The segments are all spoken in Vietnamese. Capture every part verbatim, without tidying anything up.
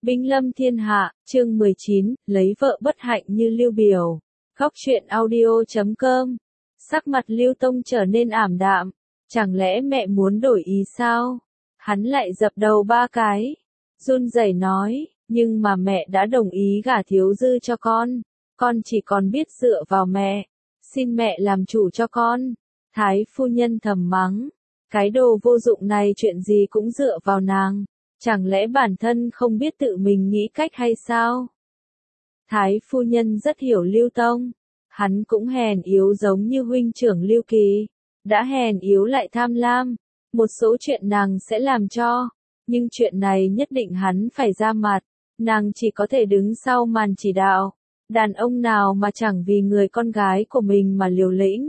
Binh lâm thiên hạ, chương mười chín, lấy vợ bất hạnh như Lưu Biểu. Góc truyện audio chấm com. Sắc mặt Lưu Tông trở nên ảm đạm. Chẳng lẽ mẹ muốn đổi ý sao? Hắn lại dập đầu ba cái. Run rẩy nói, nhưng mà mẹ đã đồng ý gả Thiếu Dư cho con. Con chỉ còn biết dựa vào mẹ. Xin mẹ làm chủ cho con. Thái phu nhân thầm mắng. Cái đồ vô dụng này chuyện gì cũng dựa vào nàng. Chẳng lẽ bản thân không biết tự mình nghĩ cách hay sao? Thái phu nhân rất hiểu Lưu Tông. Hắn cũng hèn yếu giống như huynh trưởng Lưu Kỳ. Đã hèn yếu lại tham lam. Một số chuyện nàng sẽ làm cho. Nhưng chuyện này nhất định hắn phải ra mặt. Nàng chỉ có thể đứng sau màn chỉ đạo. Đàn ông nào mà chẳng vì người con gái của mình mà liều lĩnh.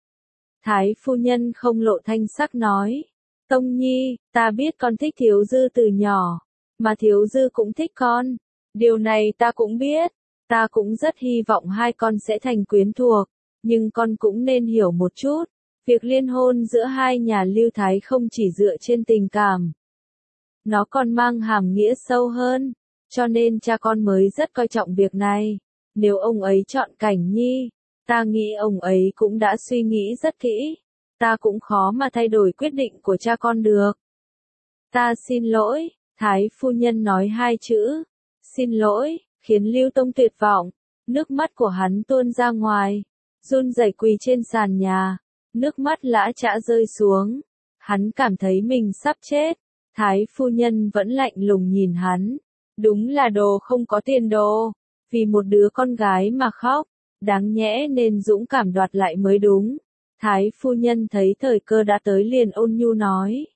Thái phu nhân không lộ thanh sắc nói. Tông Nhi, ta biết con thích Thiếu Dư từ nhỏ, mà Thiếu Dư cũng thích con. Điều này ta cũng biết, ta cũng rất hy vọng hai con sẽ thành quyến thuộc, nhưng con cũng nên hiểu một chút, việc liên hôn giữa hai nhà Lưu Thái không chỉ dựa trên tình cảm. Nó còn mang hàm nghĩa sâu hơn, cho nên cha con mới rất coi trọng việc này. Nếu ông ấy chọn Cảnh Nhi, ta nghĩ ông ấy cũng đã suy nghĩ rất kỹ. Ta cũng khó mà thay đổi quyết định của cha con được. Ta xin lỗi, Thái phu nhân nói hai chữ, xin lỗi, khiến Lưu Tông tuyệt vọng. Nước mắt của hắn tuôn ra ngoài, run rẩy quỳ trên sàn nhà, nước mắt lã chã rơi xuống. Hắn cảm thấy mình sắp chết. Thái phu nhân vẫn lạnh lùng nhìn hắn. Đúng là đồ không có tiền đồ, vì một đứa con gái mà khóc, đáng nhẽ nên dũng cảm đoạt lại mới đúng. Thái phu nhân thấy thời cơ đã tới liền ôn nhu nói.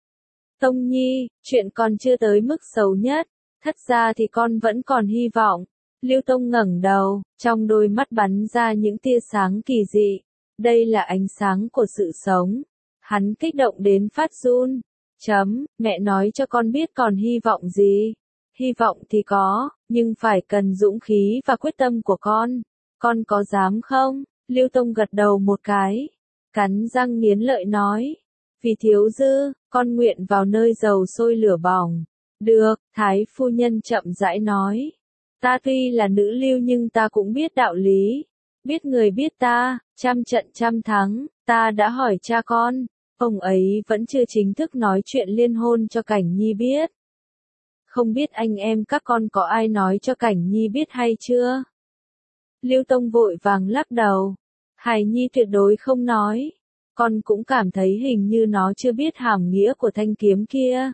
Tông Nhi, chuyện còn chưa tới mức xấu nhất, thất ra thì con vẫn còn hy vọng. Lưu Tông ngẩng đầu, trong đôi mắt bắn ra những tia sáng kỳ dị. Đây là ánh sáng của sự sống. Hắn kích động đến phát run. Chấm, mẹ nói cho con biết còn hy vọng gì. Hy vọng thì có, nhưng phải cần dũng khí và quyết tâm của con. Con có dám không? Lưu Tông gật đầu một cái. Cắn răng nghiến lợi nói. Vì Thiếu Dư, con nguyện vào nơi dầu sôi lửa bỏng. Được, Thái phu nhân chậm rãi nói. Ta tuy là nữ lưu nhưng ta cũng biết đạo lý. Biết người biết ta, trăm trận trăm thắng, ta đã hỏi cha con. Ông ấy vẫn chưa chính thức nói chuyện liên hôn cho Cảnh Nhi biết. Không biết anh em các con có ai nói cho Cảnh Nhi biết hay chưa? Lưu Tông vội vàng lắc đầu. Hải Nhi tuyệt đối không nói. Con cũng cảm thấy hình như nó chưa biết hàm nghĩa của thanh kiếm kia.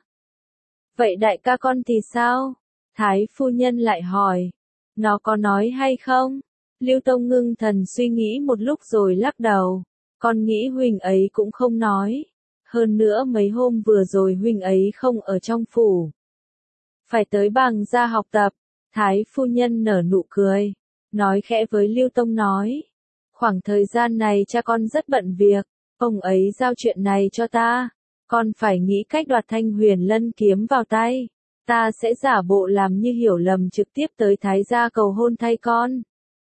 Vậy đại ca con thì sao? Thái phu nhân lại hỏi. Nó có nói hay không? Lưu Tông ngưng thần suy nghĩ một lúc rồi lắc đầu. Con nghĩ huynh ấy cũng không nói. Hơn nữa mấy hôm vừa rồi huynh ấy không ở trong phủ. Phải tới Bàng gia học tập. Thái phu nhân nở nụ cười. Nói khẽ với Lưu Tông nói. Khoảng thời gian này cha con rất bận việc. Ông ấy giao chuyện này cho ta. Con phải nghĩ cách đoạt Thanh Huyền Lân kiếm vào tay. Ta sẽ giả bộ làm như hiểu lầm trực tiếp tới Thái gia cầu hôn thay con.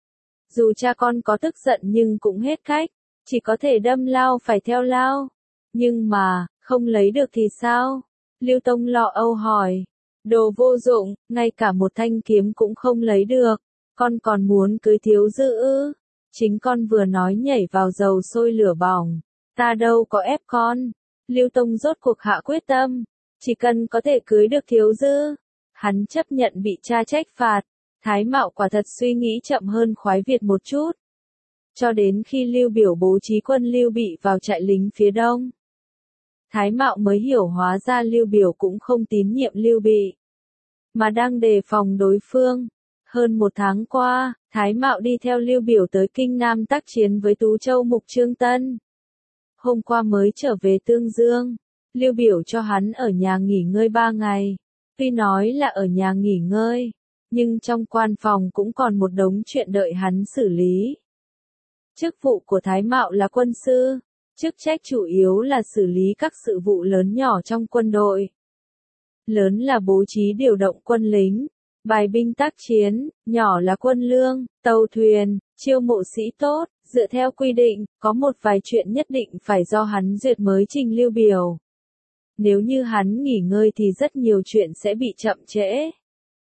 Dù cha con có tức giận nhưng cũng hết cách. Chỉ có thể đâm lao phải theo lao. Nhưng mà, không lấy được thì sao? Lưu Tông lo âu hỏi. Đồ vô dụng, ngay cả một thanh kiếm cũng không lấy được. Con còn muốn cưới Thiếu Dư ư? Chính con vừa nói nhảy vào dầu sôi lửa bỏng. Ta đâu có ép con. Lưu Tông rốt cuộc hạ quyết tâm. Chỉ cần có thể cưới được Thiếu Dư. Hắn chấp nhận bị cha trách phạt. Thái Mạo quả thật suy nghĩ chậm hơn Khoái Việt một chút. Cho đến khi Lưu Biểu bố trí quân Lưu Bị vào trại lính phía đông. Thái Mạo mới hiểu hóa ra Lưu Biểu cũng không tín nhiệm Lưu Bị. Mà đang đề phòng đối phương. Hơn một tháng qua, Thái Mạo đi theo Lưu Biểu tới Kinh Nam tác chiến với Tú Châu Mục Trương Tân. Hôm qua mới trở về Tương Dương, Lưu Biểu cho hắn ở nhà nghỉ ngơi ba ngày. Tuy nói là ở nhà nghỉ ngơi, nhưng trong quan phòng cũng còn một đống chuyện đợi hắn xử lý. Chức vụ của Thái Mạo là quân sư, chức trách chủ yếu là xử lý các sự vụ lớn nhỏ trong quân đội. Lớn là bố trí điều động quân lính, bài binh tác chiến, nhỏ là quân lương, tàu thuyền, chiêu mộ sĩ tốt, dựa theo quy định, có một vài chuyện nhất định phải do hắn duyệt mới trình Lưu Biểu. Nếu như hắn nghỉ ngơi thì rất nhiều chuyện sẽ bị chậm trễ.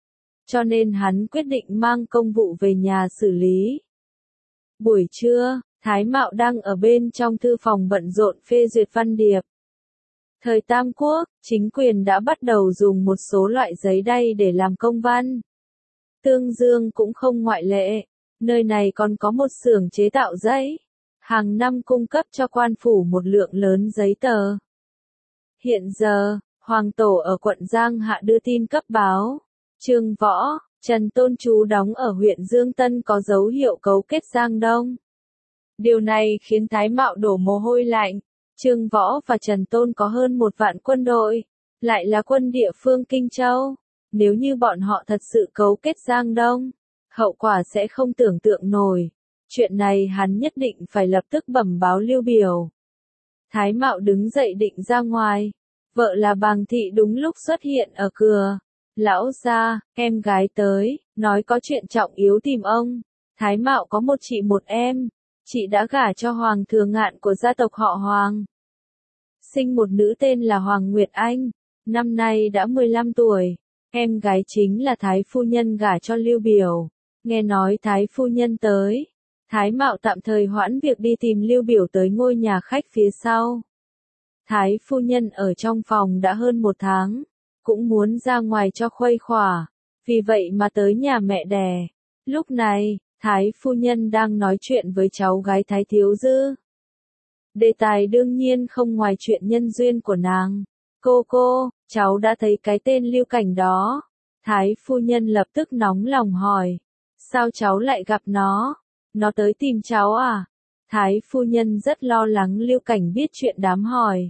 cho nên hắn quyết định mang công vụ về nhà xử lý. Buổi trưa, Thái Mạo đang ở bên trong thư phòng bận rộn phê duyệt văn điệp. Thời Tam Quốc, chính quyền đã bắt đầu dùng một số loại giấy đay để làm công văn. Tương Dương cũng không ngoại lệ, nơi này còn có một xưởng chế tạo giấy, hàng năm cung cấp cho quan phủ một lượng lớn giấy tờ. Hiện giờ, Hoàng Tổ ở quận Giang Hạ đưa tin cấp báo, Trương Võ, Trần Tôn trú đóng ở huyện Dương Tân có dấu hiệu cấu kết Giang Đông. Điều này khiến Thái Mạo đổ mồ hôi lạnh. Trương Võ và Trần Tôn có hơn một vạn quân đội, lại là quân địa phương Kinh Châu. Nếu như bọn họ thật sự cấu kết Giang Đông, hậu quả sẽ không tưởng tượng nổi. Chuyện này hắn nhất định phải lập tức bẩm báo Lưu Biểu. Thái Mạo đứng dậy định ra ngoài. Vợ là Bàng Thị đúng lúc xuất hiện ở cửa. Lão gia, em gái tới, nói có chuyện trọng yếu tìm ông. Thái Mạo có một chị một em. Chị đã gả cho Hoàng Thừa Ngạn của gia tộc họ Hoàng. Sinh một nữ tên là Hoàng Nguyệt Anh, năm nay đã mười lăm tuổi. Em gái chính là Thái Phu Nhân gả cho Lưu Biểu. Nghe nói Thái Phu Nhân tới, Thái Mạo tạm thời hoãn việc đi tìm Lưu Biểu tới ngôi nhà khách phía sau. Thái Phu Nhân ở trong phòng đã hơn một tháng, cũng muốn ra ngoài cho khuây khỏa, vì vậy mà tới nhà mẹ đẻ. Lúc này, Thái Phu Nhân đang nói chuyện với cháu gái Thái Thiếu Dư. Đề tài đương nhiên không ngoài chuyện nhân duyên của nàng. Cô cô, cháu đã thấy cái tên Lưu Cảnh đó. Thái Phu Nhân lập tức nóng lòng hỏi. Sao cháu lại gặp nó? Nó tới tìm cháu à? Thái Phu Nhân rất lo lắng Lưu Cảnh biết chuyện đám hỏi.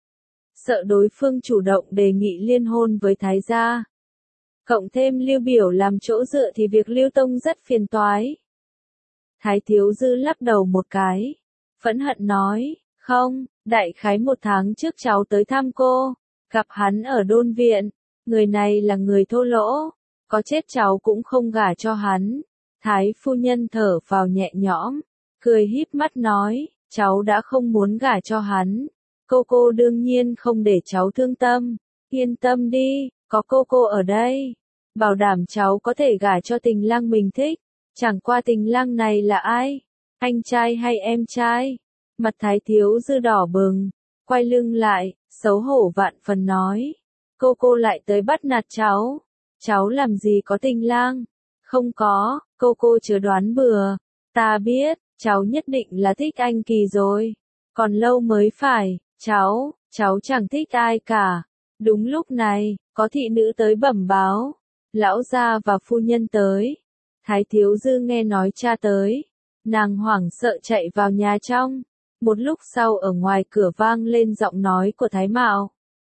Sợ đối phương chủ động đề nghị liên hôn với Thái gia. Cộng thêm Lưu Biểu làm chỗ dựa thì việc Lưu Tông rất phiền toái. Thái Thiếu Dư lắc đầu một cái. Phẫn hận nói, không, đại khái một tháng trước cháu tới thăm cô, gặp hắn ở đôn viện, người này là người thô lỗ, có chết cháu cũng không gả cho hắn. Thái Phu Nhân thở vào nhẹ nhõm, cười híp mắt nói, cháu đã không muốn gả cho hắn, cô cô đương nhiên không để cháu thương tâm, yên tâm đi, có cô cô ở đây, bảo đảm cháu có thể gả cho tình lang mình thích, chẳng qua tình lang này là ai, anh trai hay em trai? Mặt Thái Thiếu Dư đỏ bừng, quay lưng lại, xấu hổ vạn phần nói. Cô cô lại tới bắt nạt cháu. Cháu làm gì có tình lang? Không có, cô cô chớ đoán bừa. Ta biết, cháu nhất định là thích anh Kỳ rồi. Còn lâu mới phải, cháu, cháu chẳng thích ai cả. Đúng lúc này, có thị nữ tới bẩm báo. Lão gia và phu nhân tới. Thái Thiếu Dư nghe nói cha tới. Nàng hoảng sợ chạy vào nhà trong. Một lúc sau ở ngoài cửa vang lên giọng nói của Thái Mạo.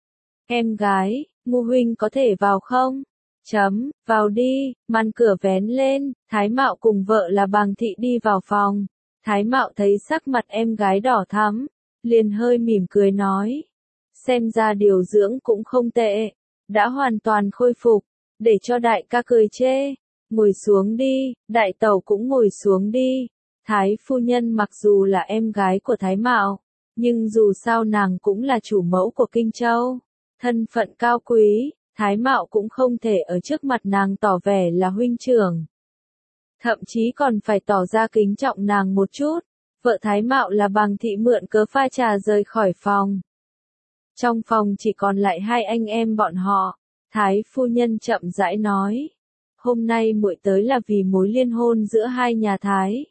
Em gái, Ngô huynh có thể vào không? Chấm, vào đi, màn cửa vén lên, Thái Mạo cùng vợ là Bàng Thị đi vào phòng. Thái Mạo thấy sắc mặt em gái đỏ thắm, liền hơi mỉm cười nói. Xem ra điều dưỡng cũng không tệ, đã hoàn toàn khôi phục, để cho đại ca cười chê. Ngồi xuống đi, đại tẩu cũng ngồi xuống đi. Thái Phu Nhân mặc dù là em gái của Thái Mạo, nhưng dù sao nàng cũng là chủ mẫu của Kinh Châu. Thân phận cao quý, Thái Mạo cũng không thể ở trước mặt nàng tỏ vẻ là huynh trưởng. Thậm chí còn phải tỏ ra kính trọng nàng một chút. Vợ Thái Mạo là Bàng Thị mượn cớ pha trà rời khỏi phòng. Trong phòng chỉ còn lại hai anh em bọn họ. Thái Phu Nhân chậm rãi nói. Hôm nay muội tới là vì mối liên hôn giữa hai nhà Thái.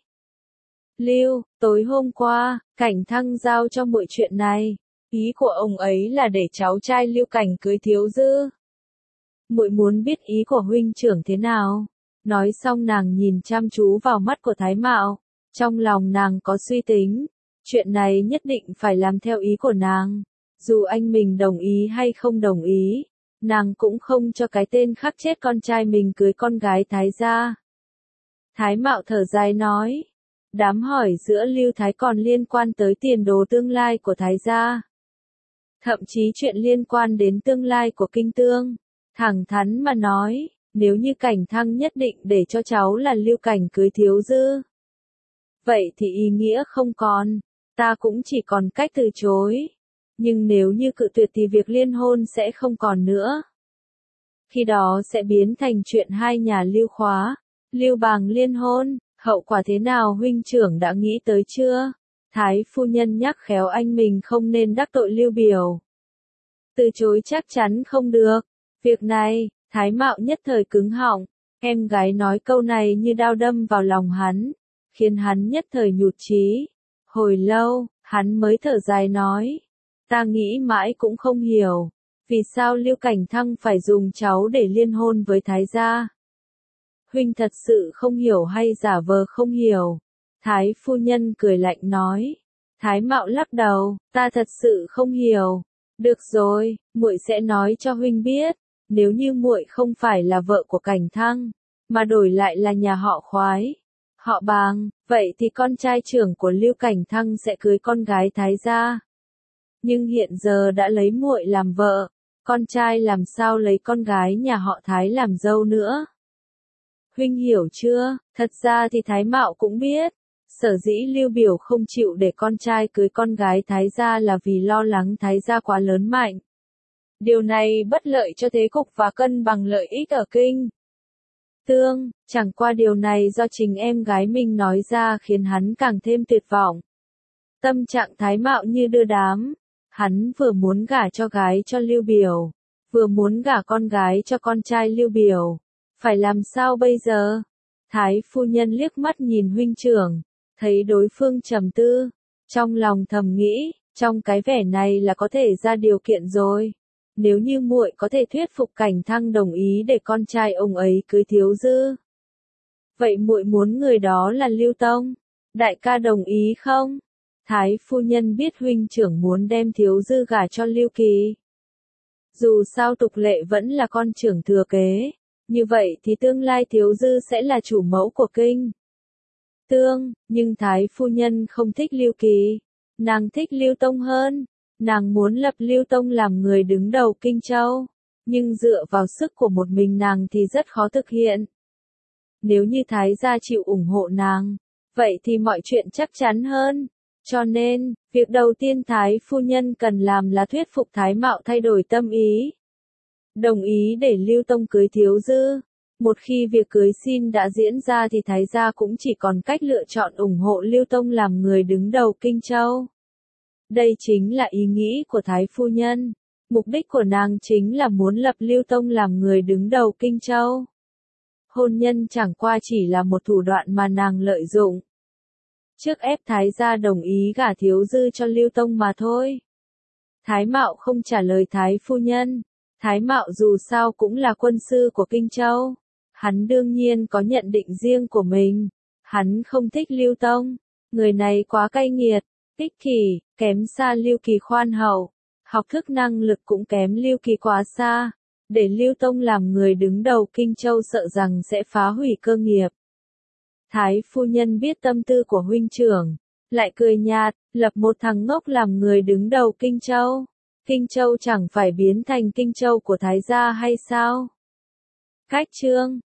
Lưu, tối hôm qua, Cảnh Thăng giao cho muội chuyện này. Ý của ông ấy là để cháu trai Lưu Cảnh cưới Thiếu Dư. Muội muốn biết ý của huynh trưởng thế nào? Nói xong nàng nhìn chăm chú vào mắt của Thái Mạo. Trong lòng nàng có suy tính. Chuyện này nhất định phải làm theo ý của nàng. Dù anh mình đồng ý hay không đồng ý, nàng cũng không cho cái tên khắc chết con trai mình cưới con gái Thái gia. Thái Mạo thở dài nói. Đám hỏi giữa Lưu Thái còn liên quan tới tiền đồ tương lai của Thái gia. Thậm chí chuyện liên quan đến tương lai của Kinh Tương. Thẳng thắn mà nói, nếu như Cảnh Thăng nhất định để cho cháu là Lưu Cảnh cưới Thiếu Dư. Vậy thì ý nghĩa không còn, ta cũng chỉ còn cách từ chối. Nhưng nếu như cự tuyệt thì việc liên hôn sẽ không còn nữa. khi đó sẽ biến thành chuyện hai nhà Lưu Khóa, Lưu Bàng liên hôn, hậu quả thế nào huynh trưởng đã nghĩ tới chưa? Thái phu nhân nhắc khéo anh mình không nên đắc tội Lưu Biểu. Từ chối chắc chắn không được. Việc này, Thái Mạo nhất thời cứng họng, em gái nói câu này như đao đâm vào lòng hắn, khiến hắn nhất thời nhụt chí. Hồi lâu, hắn mới thở dài nói, ta nghĩ mãi cũng không hiểu, vì sao Lưu Cảnh Thăng phải dùng cháu để liên hôn với Thái gia. Huynh thật sự không hiểu hay giả vờ không hiểu? Thái phu nhân cười lạnh nói. Thái Mạo lắc đầu, ta thật sự không hiểu. Được rồi, muội sẽ nói cho huynh biết, nếu như muội không phải là vợ của Cảnh Thăng, mà đổi lại là nhà họ Khoái, họ Bàng, vậy thì con trai trưởng của Lưu Cảnh Thăng sẽ cưới con gái Thái gia. Nhưng hiện giờ đã lấy muội làm vợ, con trai làm sao lấy con gái nhà họ Thái làm dâu nữa? Huynh hiểu chưa? Thật ra thì Thái Mạo cũng biết, sở dĩ Lưu Biểu không chịu để con trai cưới con gái Thái gia là vì lo lắng Thái gia quá lớn mạnh. Điều này bất lợi cho thế cục và cân bằng lợi ích ở kinh Tương, chẳng qua điều này do chính em gái mình nói ra khiến hắn càng thêm tuyệt vọng. Tâm trạng Thái Mạo như đưa đám, hắn vừa muốn gả cho gái cho Lưu Biểu, vừa muốn gả con gái cho con trai Lưu Biểu. Phải làm sao bây giờ? Thái phu nhân liếc mắt nhìn huynh trưởng, thấy đối phương trầm tư, trong lòng thầm nghĩ, trong cái vẻ này là có thể ra điều kiện rồi. Nếu như muội có thể thuyết phục Cảnh Thăng đồng ý để con trai ông ấy cưới Thiếu Dư, vậy muội muốn người đó là Lưu Tông, đại ca đồng ý không? Thái phu nhân biết huynh trưởng muốn đem Thiếu Dư gả cho Lưu Kỳ. Dù sao tục lệ vẫn là con trưởng thừa kế, như vậy thì tương lai Thiếu Dư sẽ là chủ mẫu của kinh Tương, nhưng Thái phu nhân không thích Lưu Kỳ, nàng thích Lưu Tông hơn, nàng muốn lập Lưu Tông làm người đứng đầu Kinh Châu, nhưng dựa vào sức của một mình nàng thì rất khó thực hiện. Nếu như Thái gia chịu ủng hộ nàng, vậy thì mọi chuyện chắc chắn hơn. Cho nên, việc đầu tiên Thái phu nhân cần làm là thuyết phục Thái Mạo thay đổi tâm ý. Đồng ý để Lưu Tông cưới Thiếu Dư. Một khi việc cưới xin đã diễn ra thì Thái gia cũng chỉ còn cách lựa chọn ủng hộ Lưu Tông làm người đứng đầu Kinh Châu. Đây chính là ý nghĩ của Thái phu nhân. Mục đích của nàng chính là muốn lập Lưu Tông làm người đứng đầu Kinh Châu. Hôn nhân chẳng qua chỉ là một thủ đoạn mà nàng lợi dụng. Trước ép Thái gia đồng ý gả Thiếu Dư cho Lưu Tông mà thôi. Thái Mạo không trả lời Thái phu nhân. Thái Mạo dù sao cũng là quân sư của Kinh Châu. Hắn đương nhiên có nhận định riêng của mình. Hắn không thích Lưu Tông. Người này quá cay nghiệt, ích kỷ, kém xa Lưu Kỳ khoan hậu. Học thức năng lực cũng kém Lưu Kỳ quá xa. Để Lưu Tông làm người đứng đầu Kinh Châu sợ rằng sẽ phá hủy cơ nghiệp. Thái phu nhân biết tâm tư của huynh trưởng, lại cười nhạt, lập một thằng ngốc làm người đứng đầu Kinh Châu. Kinh Châu chẳng phải biến thành Kinh Châu của Thái gia hay sao? Cách chương